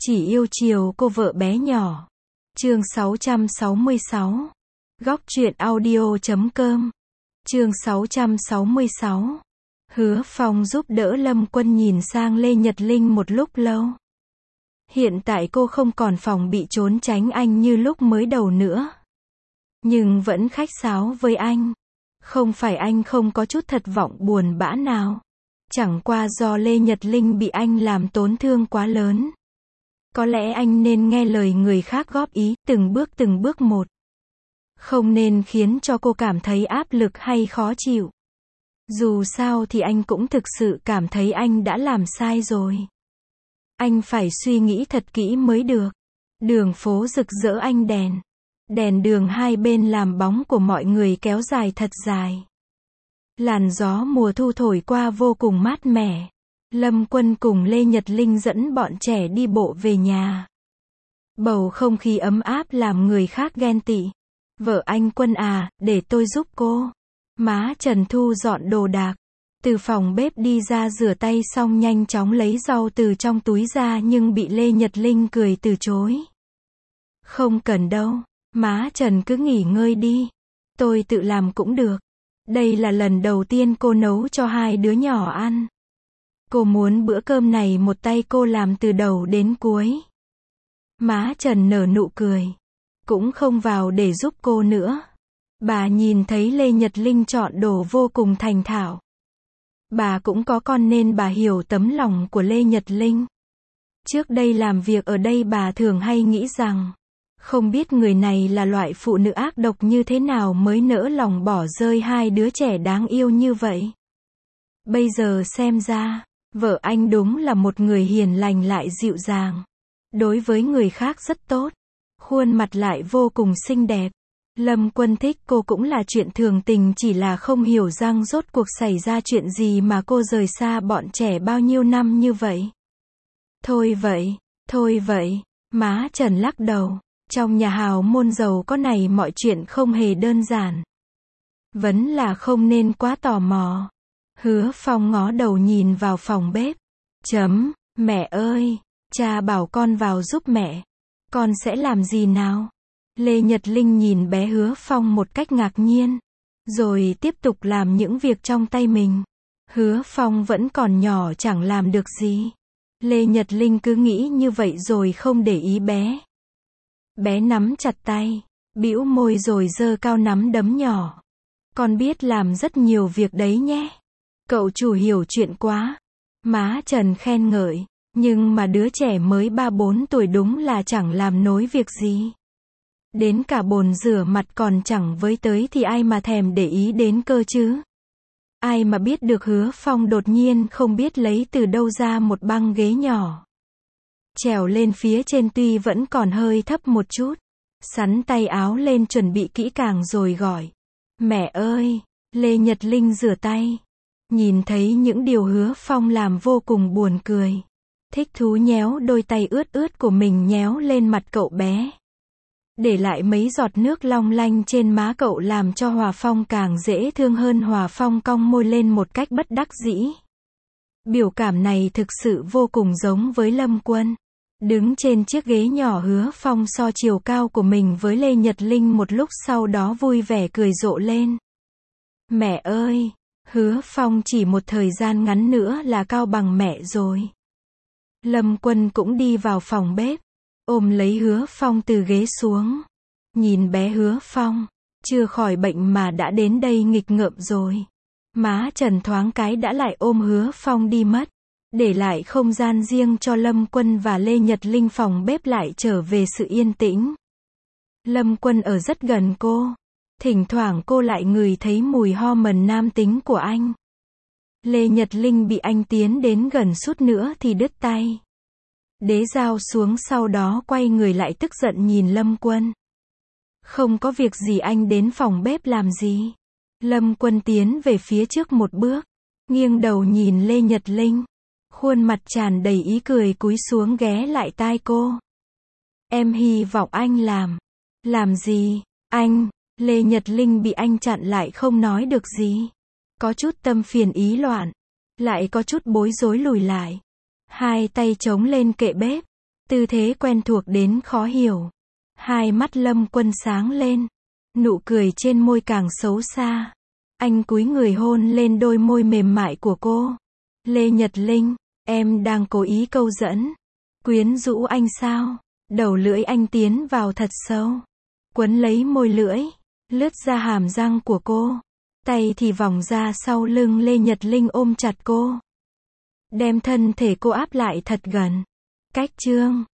Chỉ yêu chiều cô vợ bé nhỏ. Chương 666. Góc truyện audio.com. Chương 666. Hứa Phong giúp đỡ Lâm Quân nhìn sang Lê Nhật Linh một lúc lâu. Hiện tại cô không còn phòng bị trốn tránh anh như lúc mới đầu nữa. Nhưng vẫn khách sáo với anh. Không phải anh không có chút thất vọng buồn bã nào. Chẳng qua do Lê Nhật Linh bị anh làm tổn thương quá lớn. Có lẽ anh nên nghe lời người khác góp ý, từng bước một. Không nên khiến cho cô cảm thấy áp lực hay khó chịu. Dù sao thì anh cũng thực sự cảm thấy anh đã làm sai rồi. Anh phải suy nghĩ thật kỹ mới được. Đường phố rực rỡ ánh đèn. Đèn đường hai bên làm bóng của mọi người kéo dài thật dài. Làn gió mùa thu thổi qua vô cùng mát mẻ. Lâm Quân cùng Lê Nhật Linh dẫn bọn trẻ đi bộ về nhà. Bầu không khí ấm áp làm người khác ghen tị. Vợ anh Quân à, để tôi giúp cô. Má Trần thu dọn đồ đạc. Từ phòng bếp đi ra rửa tay xong nhanh chóng lấy rau từ trong túi ra nhưng bị Lê Nhật Linh cười từ chối. Không cần đâu, má Trần cứ nghỉ ngơi đi. Tôi tự làm cũng được. Đây là lần đầu tiên cô nấu cho hai đứa nhỏ ăn. Cô muốn bữa cơm này một tay cô làm từ đầu đến cuối. Má Trần nở nụ cười. Cũng không vào để giúp cô nữa. Bà nhìn thấy Lê Nhật Linh chọn đồ vô cùng thành thạo. Bà cũng có con nên bà hiểu tấm lòng của Lê Nhật Linh. Trước đây làm việc ở đây bà thường hay nghĩ rằng, không biết người này là loại phụ nữ ác độc như thế nào mới nỡ lòng bỏ rơi hai đứa trẻ đáng yêu như vậy. Bây giờ xem ra, vợ anh đúng là một người hiền lành lại dịu dàng. Đối với người khác rất tốt. Khuôn mặt lại vô cùng xinh đẹp. Lâm Quân thích cô cũng là chuyện thường tình, chỉ là không hiểu rằng rốt cuộc xảy ra chuyện gì mà cô rời xa bọn trẻ bao nhiêu năm như vậy. Thôi vậy, má Trần lắc đầu. Trong nhà hào môn giàu có này mọi chuyện không hề đơn giản. Vẫn là không nên quá tò mò. Hứa Phong ngó đầu nhìn vào phòng bếp. Mẹ ơi, cha bảo con vào giúp mẹ. Con sẽ làm gì nào? Lê Nhật Linh nhìn bé Hứa Phong một cách ngạc nhiên. Rồi tiếp tục làm những việc trong tay mình. Hứa Phong vẫn còn nhỏ chẳng làm được gì. Lê Nhật Linh cứ nghĩ như vậy rồi không để ý bé. Bé nắm chặt tay, bĩu môi rồi giơ cao nắm đấm nhỏ. Con biết làm rất nhiều việc đấy nhé. Cậu chủ hiểu chuyện quá. Má Trần khen ngợi. Nhưng mà đứa trẻ mới 3-4 tuổi đúng là chẳng làm nổi việc gì. Đến cả bồn rửa mặt còn chẳng với tới thì ai mà thèm để ý đến cơ chứ. Ai mà biết được Hứa Phong đột nhiên không biết lấy từ đâu ra một băng ghế nhỏ. Trèo lên phía trên tuy vẫn còn hơi thấp một chút. Sắn tay áo lên chuẩn bị kỹ càng rồi gọi. Mẹ ơi, Lê Nhật Linh rửa tay. Nhìn thấy những điều Hứa Phong làm vô cùng buồn cười. Thích thú nhéo đôi tay ướt của mình nhéo lên mặt cậu bé. Để lại mấy giọt nước long lanh trên má cậu làm cho Hòa Phong càng dễ thương hơn. Hòa Phong cong môi lên một cách bất đắc dĩ. Biểu cảm này thực sự vô cùng giống với Lâm Quân. Đứng trên chiếc ghế nhỏ Hứa Phong so chiều cao của mình với Lê Nhật Linh một lúc sau đó vui vẻ cười rộ lên. Mẹ ơi, Hứa Phong chỉ một thời gian ngắn nữa là cao bằng mẹ rồi. Lâm Quân cũng đi vào phòng bếp, ôm lấy Hứa Phong từ ghế xuống. Nhìn bé Hứa Phong, chưa khỏi bệnh mà đã đến đây nghịch ngợm rồi. Má Trần thoáng cái đã lại ôm Hứa Phong đi mất, để lại không gian riêng cho Lâm Quân và Lê Nhật Linh. Phòng bếp lại trở về sự yên tĩnh. Lâm Quân ở rất gần cô. Thỉnh thoảng cô lại ngửi thấy mùi hormone nam tính của anh. Lê Nhật Linh bị anh tiến đến gần chút nữa thì đứt tay. Đế dao xuống sau đó quay người lại tức giận nhìn Lâm Quân. Không có việc gì anh đến phòng bếp làm gì? Lâm Quân tiến về phía trước một bước. Nghiêng đầu nhìn Lê Nhật Linh. Khuôn mặt tràn đầy ý cười cúi xuống ghé lại tai cô. Em hy vọng anh làm. Làm gì? Anh? Lê Nhật Linh bị anh chặn lại không nói được gì. Có chút tâm phiền ý loạn. Lại có chút bối rối lùi lại. Hai tay chống lên kệ bếp. Tư thế quen thuộc đến khó hiểu. Hai mắt Lâm Quân sáng lên. Nụ cười trên môi càng xấu xa. Anh cúi người hôn lên đôi môi mềm mại của cô. Lê Nhật Linh, em đang cố ý câu dẫn. Quyến rũ anh sao? Đầu lưỡi anh tiến vào thật sâu. Quấn lấy môi lưỡi. Lướt ra hàm răng của cô. Tay thì vòng ra sau lưng Lê Nhật Linh ôm chặt cô. Đem thân thể cô áp lại thật gần. Cách chương